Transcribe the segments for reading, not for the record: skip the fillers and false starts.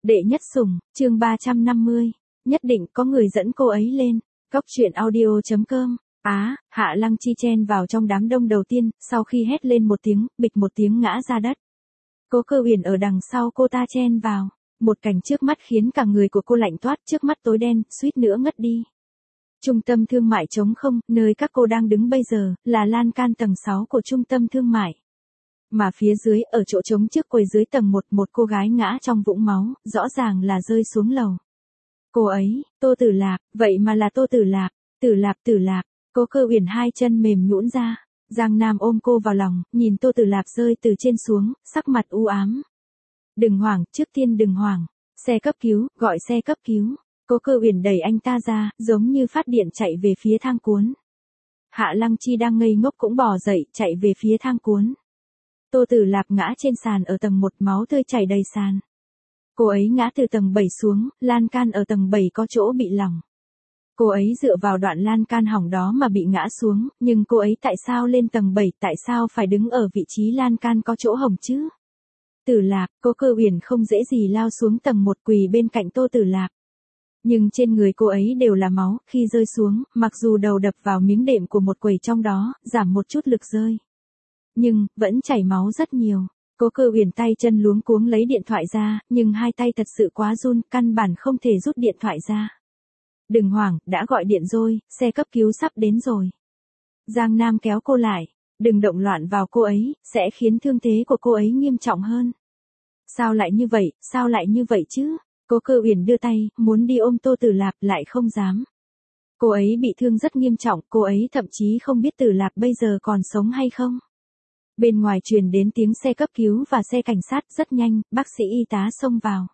Đệ nhất sủng, chương 350. Nhất định có người dẫn cô ấy lên. Cóc truyện audio.com. Hạ Lăng Chi chen vào trong đám đông đầu tiên, sau khi hét lên một tiếng, bịch một tiếng ngã ra đất. Cố Cơ Huyền ở đằng sau cô ta chen vào. Một cảnh trước mắt khiến cả người của cô lạnh toát, trước mắt tối đen, suýt nữa ngất đi. Trung tâm thương mại trống không, nơi các cô đang đứng bây giờ, là lan can tầng 6 của trung tâm thương mại. Mà phía dưới, ở chỗ trống trước quầy dưới tầng 1, một cô gái ngã trong vũng máu, rõ ràng là rơi xuống lầu. Cô ấy, Tô Tử Lạp, vậy mà là Tô Tử Lạp, Tử Lạp, Cố Cơ Huyền hai chân mềm nhũn ra. Giang Nam ôm cô vào lòng, nhìn Tô Tử Lạp rơi từ trên xuống, sắc mặt u ám. Đừng hoảng, trước tiên đừng hoảng. Xe cấp cứu, gọi xe cấp cứu. Cố Cơ Huyền đẩy anh ta ra, giống như phát điện chạy về phía thang cuốn. Hạ Lăng Chi đang ngây ngốc cũng bò dậy, chạy về phía thang cuốn. Tô Tử Lạp ngã trên sàn ở tầng 1, máu tươi chảy đầy sàn. Cô ấy ngã từ tầng 7 xuống, lan can ở tầng 7 có chỗ bị lỏng. Cô ấy dựa vào đoạn lan can hỏng đó mà bị ngã xuống, nhưng cô ấy tại sao lên tầng 7, tại sao phải đứng ở vị trí lan can có chỗ hỏng chứ? Tử Lạp, Cố Cơ Huyền không dễ gì lao xuống tầng 1 quỳ bên cạnh Tô Tử Lạp. Nhưng trên người cô ấy đều là máu, khi rơi xuống, mặc dù đầu đập vào miếng đệm của một quầy trong đó, giảm một chút lực rơi. Nhưng, vẫn chảy máu rất nhiều. Cố Cơ Huyền tay chân luống cuống lấy điện thoại ra, nhưng hai tay thật sự quá run, căn bản không thể rút điện thoại ra. Đừng hoảng, đã gọi điện rồi, xe cấp cứu sắp đến rồi. Giang Nam kéo cô lại, đừng động loạn vào cô ấy, sẽ khiến thương thế của cô ấy nghiêm trọng hơn. Sao lại như vậy chứ? Cố Cơ Huyền đưa tay, muốn đi ôm Tô Tử Lạp, lại không dám. Cô ấy bị thương rất nghiêm trọng, cô ấy thậm chí không biết Tử Lạp bây giờ còn sống hay không. Bên ngoài truyền đến tiếng xe cấp cứu và xe cảnh sát, rất nhanh, bác sĩ y tá xông vào.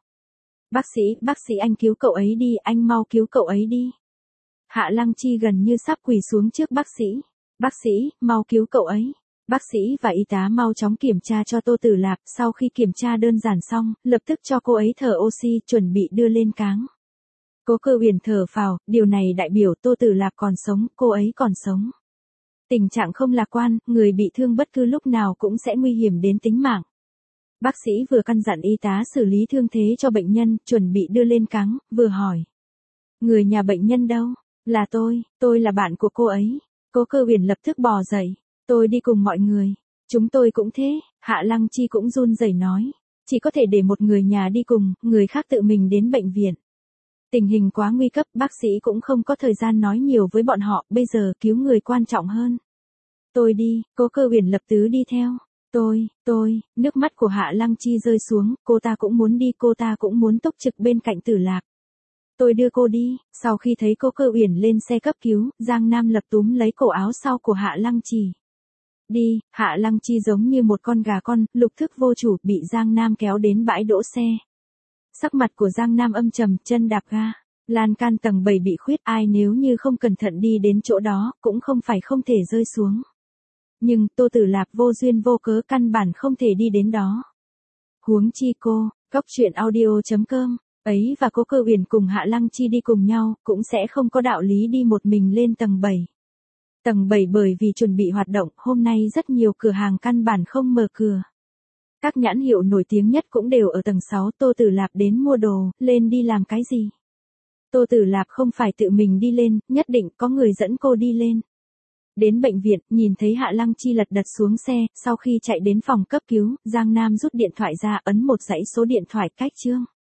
Bác sĩ anh cứu cậu ấy đi, anh mau cứu cậu ấy đi. Hạ Lăng Chi gần như sắp quỳ xuống trước bác sĩ. Bác sĩ, mau cứu cậu ấy. Bác sĩ và y tá mau chóng kiểm tra cho Tô Tử Lạp, sau khi kiểm tra đơn giản xong, lập tức cho cô ấy thở oxy, chuẩn bị đưa lên cáng. Cố Cơ Huyền thở phào, điều này đại biểu Tô Tử Lạp còn sống, cô ấy còn sống. Tình trạng không lạc quan, người bị thương bất cứ lúc nào cũng sẽ nguy hiểm đến tính mạng. Bác sĩ vừa căn dặn y tá xử lý thương thế cho bệnh nhân, chuẩn bị đưa lên cáng, vừa hỏi. Người nhà bệnh nhân đâu? Là tôi là bạn của cô ấy. Cố Cơ Huyền lập tức bò dậy. Tôi đi cùng mọi người. Chúng tôi cũng thế, Hạ Lăng Chi cũng run rẩy nói. Chỉ có thể để một người nhà đi cùng, người khác tự mình đến bệnh viện. Tình hình quá nguy cấp, bác sĩ cũng không có thời gian nói nhiều với bọn họ, bây giờ cứu người quan trọng hơn. Tôi đi, Cố Cơ Huyền lập tức đi theo. Nước mắt của Hạ Lăng Chi rơi xuống, cô ta cũng muốn đi, cô ta cũng muốn túc trực bên cạnh Tử Lạp. Tôi đưa cô đi. Sau khi thấy Cố Cơ Huyền lên xe cấp cứu, Giang Nam lập túm lấy cổ áo sau của Hạ Lăng Chi. Đi, Hạ Lăng Chi giống như một con gà con, lục thức vô chủ, bị Giang Nam kéo đến bãi đỗ xe. Sắc mặt của Giang Nam âm trầm, chân đạp ga. Lan can tầng 7 bị khuyết, ai nếu như không cẩn thận đi đến chỗ đó, cũng không phải không thể rơi xuống. Nhưng, Tô Tử Lạp vô duyên vô cớ căn bản không thể đi đến đó. Huống chi cô, Cóc truyện audio.com, ấy và Cố Cơ Huyền cùng Hạ Lăng Chi đi cùng nhau, cũng sẽ không có đạo lý đi một mình lên tầng 7. Tầng 7 bởi vì chuẩn bị hoạt động, hôm nay rất nhiều cửa hàng căn bản không mở cửa. Các nhãn hiệu nổi tiếng nhất cũng đều ở tầng 6, Tô Tử Lạp đến mua đồ, lên đi làm cái gì? Tô Tử Lạp không phải tự mình đi lên, nhất định có người dẫn cô đi lên. Đến bệnh viện, nhìn thấy Hạ Lăng Chi lật đật xuống xe, sau khi chạy đến phòng cấp cứu, Giang Nam rút điện thoại ra, ấn một dãy số điện thoại cách chương.